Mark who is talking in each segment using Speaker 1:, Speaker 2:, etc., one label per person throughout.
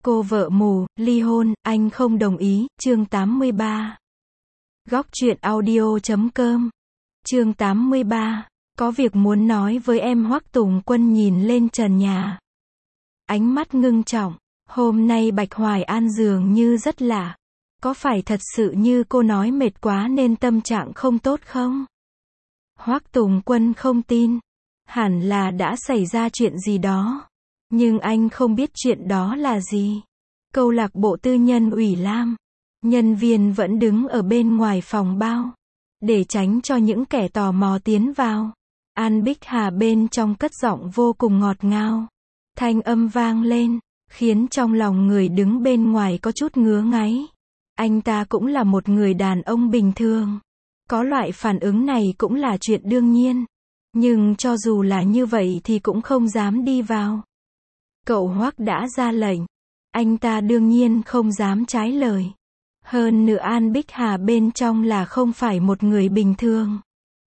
Speaker 1: Cô vợ mù, ly hôn, anh không đồng ý, chương 83. Góc truyện audio.com. Chương 83. Có việc muốn nói với em. Hoắc Tùng Quân nhìn lên trần nhà. Ánh mắt ngưng trọng. Hôm nay Bạch Hoài An dường như rất lạ. Có phải thật sự như cô nói mệt quá nên tâm trạng không tốt không? Hoắc Tùng Quân không tin. Hẳn là đã xảy ra chuyện gì đó. Nhưng anh không biết chuyện đó là gì. Câu lạc bộ tư nhân Ủy Lam. Nhân viên vẫn đứng ở bên ngoài phòng bao. Để tránh cho những kẻ tò mò tiến vào. An Bích Hà bên trong cất giọng vô cùng ngọt ngào. Thanh âm vang lên, khiến trong lòng người đứng bên ngoài có chút ngứa ngáy. Anh ta cũng là một người đàn ông bình thường. Có loại phản ứng này cũng là chuyện đương nhiên. Nhưng cho dù là như vậy thì cũng không dám đi vào. Cậu Hoắc đã ra lệnh. Anh ta đương nhiên không dám trái lời. Hơn nữa An Bích Hà bên trong là không phải một người bình thường.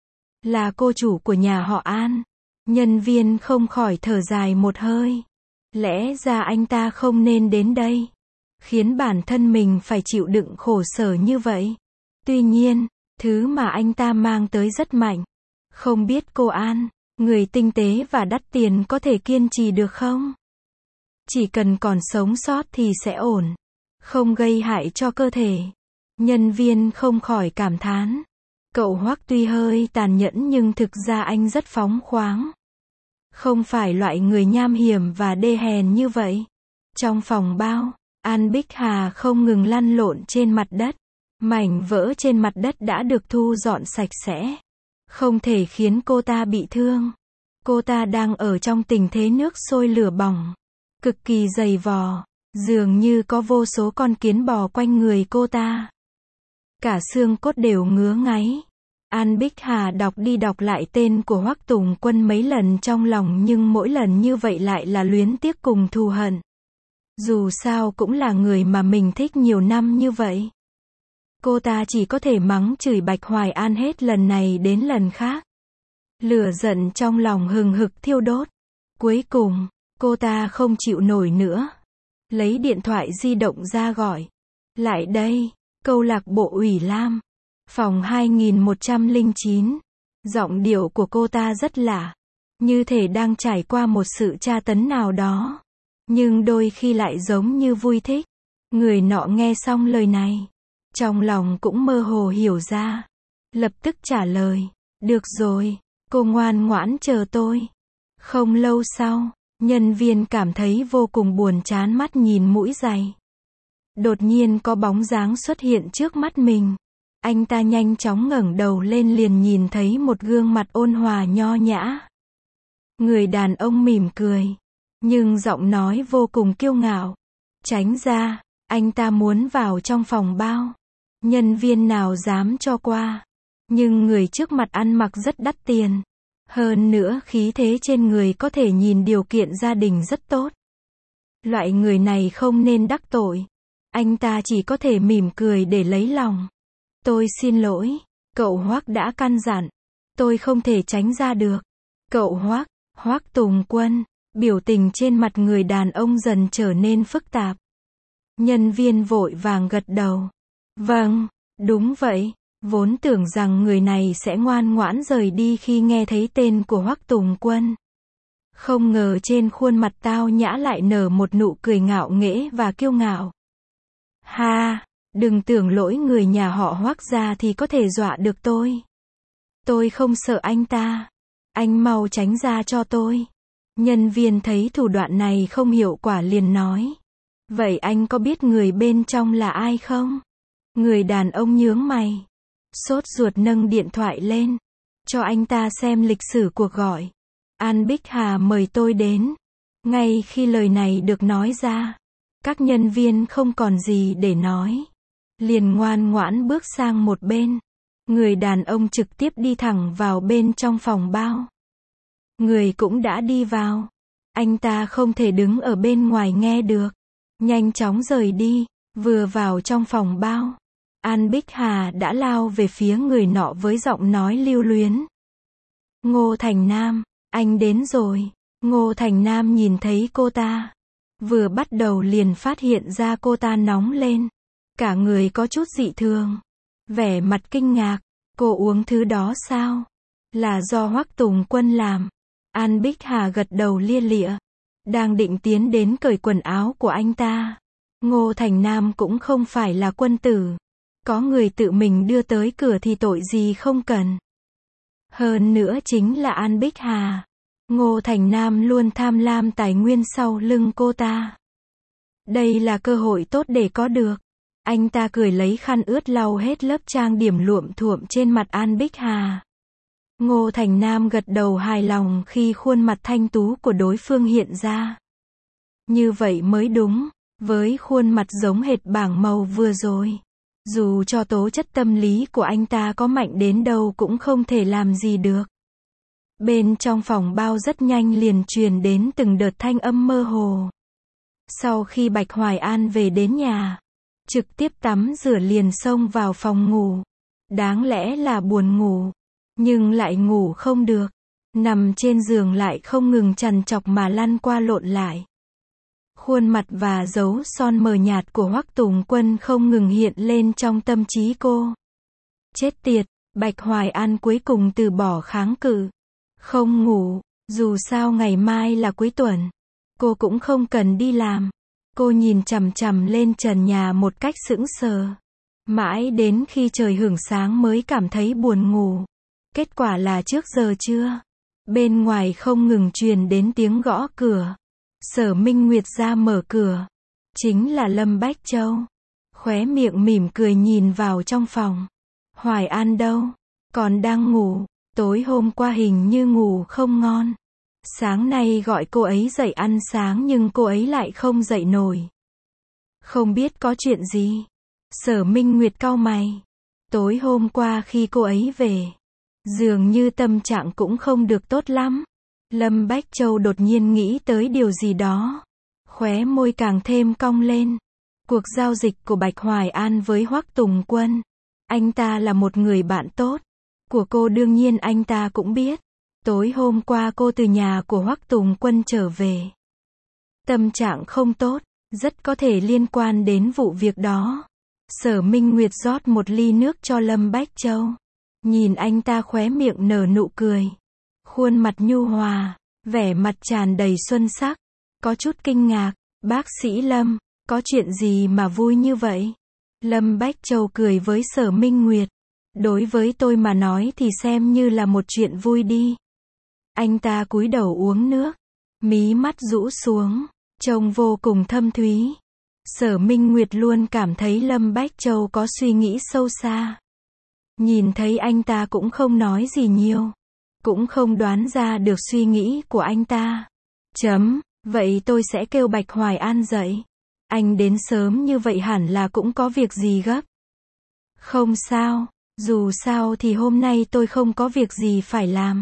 Speaker 1: Là cô chủ của nhà họ An. Nhân viên không khỏi thở dài một hơi. Lẽ ra anh ta không nên đến đây. Khiến bản thân mình phải chịu đựng khổ sở như vậy. Tuy nhiên, thứ mà anh ta mang tới rất mạnh. Không biết cô An, người tinh tế và đắt tiền có thể kiên trì được không? Chỉ cần còn sống sót thì sẽ ổn. Không gây hại cho cơ thể. Nhân viên không khỏi cảm thán. Cậu Hoắc tuy hơi tàn nhẫn nhưng thực ra anh rất phóng khoáng. Không phải loại người nham hiểm và đê hèn như vậy. Trong phòng bao, An Bích Hà không ngừng lăn lộn trên mặt đất. Mảnh vỡ trên mặt đất đã được thu dọn sạch sẽ. Không thể khiến cô ta bị thương. Cô ta đang ở trong tình thế nước sôi lửa bỏng. Cực kỳ dày vò. Dường như có vô số con kiến bò quanh người cô ta. Cả xương cốt đều ngứa ngáy. An Bích Hà đọc đi đọc lại tên của Hoắc Tùng Quân mấy lần trong lòng nhưng mỗi lần như vậy lại là luyến tiếc cùng thù hận. Dù sao cũng là người mà mình thích nhiều năm như vậy. Cô ta chỉ có thể mắng chửi Bạch Hoài An hết lần này đến lần khác. Lửa giận trong lòng hừng hực thiêu đốt. Cuối cùng, cô ta không chịu nổi nữa. Lấy điện thoại di động ra gọi. Lại đây, câu lạc bộ Ủy Lam. Phòng 2109. Giọng điệu của cô ta rất lạ. Như thể đang trải qua một sự tra tấn nào đó. Nhưng đôi khi lại giống như vui thích. Người nọ nghe xong lời này. Trong lòng cũng mơ hồ hiểu ra. Lập tức trả lời. Được rồi, cô ngoan ngoãn chờ tôi. Không lâu sau, nhân viên cảm thấy vô cùng buồn chán mắt nhìn mũi giày. Đột nhiên có bóng dáng xuất hiện trước mắt mình. Anh ta nhanh chóng ngẩng đầu lên liền nhìn thấy một gương mặt ôn hòa nho nhã. Người đàn ông mỉm cười. Nhưng giọng nói vô cùng kiêu ngạo. Tránh ra, anh ta muốn vào trong phòng bao. Nhân viên nào dám cho qua. Nhưng người trước mặt ăn mặc rất đắt tiền. Hơn nữa khí thế trên người có thể nhìn điều kiện gia đình rất tốt. Loại người này không nên đắc tội. Anh ta chỉ có thể mỉm cười để lấy lòng. Tôi xin lỗi, cậu Hoắc đã căn dặn. Tôi không thể tránh ra được. Cậu Hoắc, Hoắc Tùng Quân, biểu tình trên mặt người đàn ông dần trở nên phức tạp. Nhân viên vội vàng gật đầu. Vâng, đúng vậy. Vốn tưởng rằng người này sẽ ngoan ngoãn rời đi khi nghe thấy tên của Hoắc Tùng Quân. Không ngờ trên khuôn mặt tao nhã lại nở một nụ cười ngạo nghễ và kiêu ngạo. Ha, đừng tưởng lỗi người nhà họ Hoắc ra thì có thể dọa được tôi. Tôi không sợ anh ta. Anh mau tránh ra cho tôi. Nhân viên thấy thủ đoạn này không hiệu quả liền nói. Vậy anh có biết người bên trong là ai không? Người đàn ông nhướng mày. Sốt ruột nâng điện thoại lên. Cho anh ta xem lịch sử cuộc gọi. An Bích Hà mời tôi đến. Ngay khi lời này được nói ra. Các nhân viên không còn gì để nói. Liền ngoan ngoãn bước sang một bên. Người đàn ông trực tiếp đi thẳng vào bên trong phòng bao. Người cũng đã đi vào. Anh ta không thể đứng ở bên ngoài nghe được. Nhanh chóng rời đi. Vừa vào trong phòng bao. An Bích Hà đã lao về phía người nọ với giọng nói lưu luyến. Ngô Thành Nam, anh đến rồi. Ngô Thành Nam nhìn thấy cô ta. Vừa bắt đầu liền phát hiện ra cô ta nóng lên. Cả người có chút dị thường. Vẻ mặt kinh ngạc. Cô uống thứ đó sao? Là do Hoắc Tùng Quân làm. An Bích Hà gật đầu lia lịa. Đang định tiến đến cởi quần áo của anh ta. Ngô Thành Nam cũng không phải là quân tử. Có người tự mình đưa tới cửa thì tội gì không cần. Hơn nữa chính là An Bích Hà. Ngô Thành Nam luôn tham lam tài nguyên sau lưng cô ta. Đây là cơ hội tốt để có được. Anh ta cười lấy khăn ướt lau hết lớp trang điểm luộm thuộm trên mặt An Bích Hà. Ngô Thành Nam gật đầu hài lòng khi khuôn mặt thanh tú của đối phương hiện ra. Như vậy mới đúng, với khuôn mặt giống hệt bảng màu vừa rồi. Dù cho tố chất tâm lý của anh ta có mạnh đến đâu cũng không thể làm gì được. Bên trong phòng bao rất nhanh liền truyền đến từng đợt thanh âm mơ hồ. Sau khi Bạch Hoài An về đến nhà, trực tiếp tắm rửa liền xông vào phòng ngủ. Đáng lẽ là buồn ngủ, nhưng lại ngủ không được. Nằm trên giường lại không ngừng trằn trọc mà lăn qua lộn lại. Khuôn mặt và dấu son mờ nhạt của Hoắc Tùng Quân không ngừng hiện lên trong tâm trí cô. Chết tiệt, Bạch Hoài An cuối cùng từ bỏ kháng cự. Không ngủ, dù sao ngày mai là cuối tuần. Cô cũng không cần đi làm. Cô nhìn chằm chằm lên trần nhà một cách sững sờ. Mãi đến khi trời hửng sáng mới cảm thấy buồn ngủ. Kết quả là trước giờ trưa. Bên ngoài không ngừng truyền đến tiếng gõ cửa. Sở Minh Nguyệt ra mở cửa. Chính là Lâm Bách Châu. Khóe miệng mỉm cười nhìn vào trong phòng. Hoài An đâu? Còn đang ngủ. Tối hôm qua hình như ngủ không ngon. Sáng nay gọi cô ấy dậy ăn sáng nhưng cô ấy lại không dậy nổi. Không biết có chuyện gì. Sở Minh Nguyệt cau mày. Tối hôm qua khi cô ấy về, dường như tâm trạng cũng không được tốt lắm. Lâm Bách Châu đột nhiên nghĩ tới điều gì đó. Khóe môi càng thêm cong lên. Cuộc giao dịch của Bạch Hoài An với Hoắc Tùng Quân. Anh ta là một người bạn tốt của cô, đương nhiên anh ta cũng biết. Tối hôm qua cô từ nhà của Hoắc Tùng Quân trở về. Tâm trạng không tốt, rất có thể liên quan đến vụ việc đó. Sở Minh Nguyệt rót một ly nước cho Lâm Bách Châu. Nhìn anh ta khóe miệng nở nụ cười. Khuôn mặt nhu hòa, vẻ mặt tràn đầy xuân sắc. Có chút kinh ngạc, bác sĩ Lâm, có chuyện gì mà vui như vậy? Lâm Bách Châu cười với Sở Minh Nguyệt. Đối với tôi mà nói thì xem như là một chuyện vui đi. Anh ta cúi đầu uống nước, mí mắt rũ xuống, trông vô cùng thâm thúy. Sở Minh Nguyệt luôn cảm thấy Lâm Bách Châu có suy nghĩ sâu xa. Nhìn thấy anh ta cũng không nói gì nhiều, cũng không đoán ra được suy nghĩ của anh ta. Vậy tôi sẽ kêu Bạch Hoài An dậy. Anh đến sớm như vậy hẳn là cũng có việc gì gấp. Không sao, dù sao thì hôm nay tôi không có việc gì phải làm.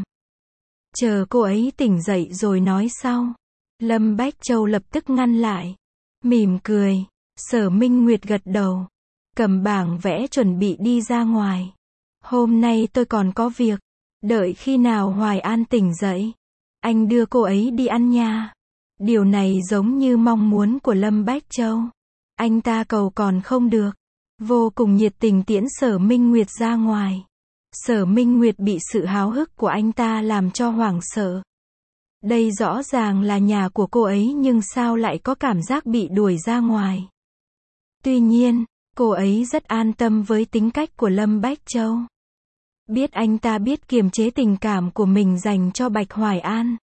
Speaker 1: Chờ cô ấy tỉnh dậy rồi nói sau. Lâm Bách Châu lập tức ngăn lại. Mỉm cười. Sở Minh Nguyệt gật đầu. Cầm bảng vẽ chuẩn bị đi ra ngoài. Hôm nay tôi còn có việc. Đợi khi nào Hoài An tỉnh dậy, anh đưa cô ấy đi ăn nha. Điều này giống như mong muốn của Lâm Bách Châu. Anh ta cầu còn không được. Vô cùng nhiệt tình tiễn Sở Minh Nguyệt ra ngoài. Sở Minh Nguyệt bị sự háo hức của anh ta làm cho hoảng sợ. Đây rõ ràng là nhà của cô ấy nhưng sao lại có cảm giác bị đuổi ra ngoài. Tuy nhiên, cô ấy rất an tâm với tính cách của Lâm Bách Châu. Biết anh ta biết kiềm chế tình cảm của mình dành cho Bạch Hoài An,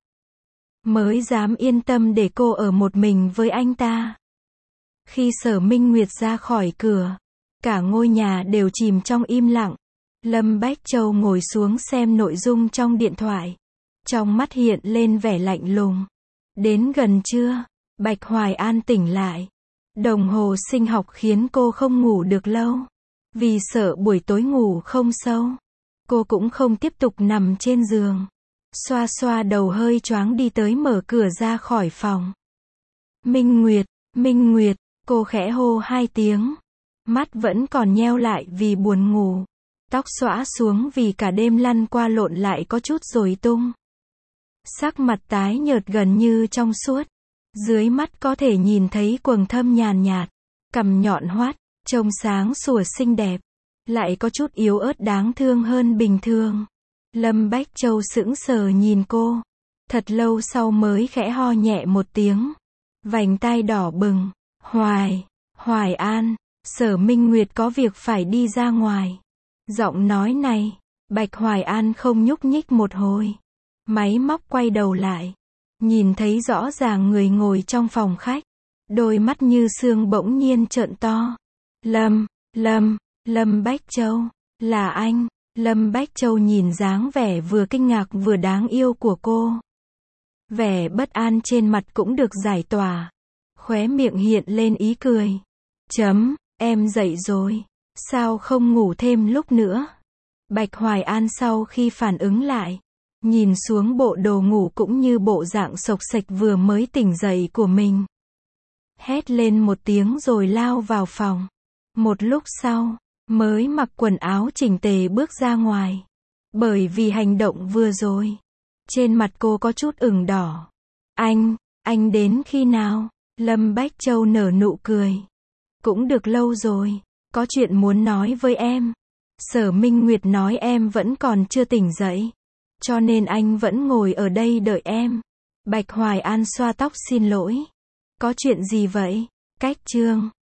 Speaker 1: mới dám yên tâm để cô ở một mình với anh ta. Khi Sở Minh Nguyệt ra khỏi cửa, cả ngôi nhà đều chìm trong im lặng. Lâm Bách Châu ngồi xuống xem nội dung trong điện thoại. Trong mắt hiện lên vẻ lạnh lùng. Đến gần trưa, Bạch Hoài An tỉnh lại. Đồng hồ sinh học khiến cô không ngủ được lâu. Vì sợ buổi tối ngủ không sâu, cô cũng không tiếp tục nằm trên giường. Xoa xoa đầu hơi choáng đi tới mở cửa ra khỏi phòng. Minh Nguyệt, cô khẽ hô 2 tiếng. Mắt vẫn còn nheo lại vì buồn ngủ. Tóc xõa xuống vì cả đêm lăn qua lộn lại có chút rối tung. Sắc mặt tái nhợt gần như trong suốt. Dưới mắt có thể nhìn thấy quầng thâm nhàn nhạt, cằm nhọn hoắt, trông sáng sủa xinh đẹp, lại có chút yếu ớt đáng thương hơn bình thường. Lâm Bách Châu sững sờ nhìn cô, thật lâu sau mới khẽ ho nhẹ một tiếng, vành tai đỏ bừng. Hoài An, Sở Minh Nguyệt có việc phải đi ra ngoài. Giọng nói này, Bạch Hoài An không nhúc nhích một hồi. Máy móc quay đầu lại, nhìn thấy rõ ràng người ngồi trong phòng khách, đôi mắt như sương bỗng nhiên trợn to. Lâm Bách Châu, là anh. Lâm Bách Châu nhìn dáng vẻ vừa kinh ngạc vừa đáng yêu của cô. Vẻ bất an trên mặt cũng được giải tỏa. Khóe miệng hiện lên ý cười. Em dậy rồi. Sao không ngủ thêm lúc nữa? Bạch Hoài An sau khi phản ứng lại, nhìn xuống bộ đồ ngủ cũng như bộ dạng xộc xệch vừa mới tỉnh dậy của mình. Hét lên một tiếng rồi lao vào phòng. Một lúc sau, mới mặc quần áo chỉnh tề bước ra ngoài. Bởi vì hành động vừa rồi, trên mặt cô có chút ửng đỏ. Anh đến khi nào? Lâm Bách Châu nở nụ cười. Cũng được lâu rồi, có chuyện muốn nói với em. Sở Minh Nguyệt nói em vẫn còn chưa tỉnh dậy, cho nên anh vẫn ngồi ở đây đợi em. Bạch Hoài An xoa tóc xin lỗi. Có chuyện gì vậy? Cách chương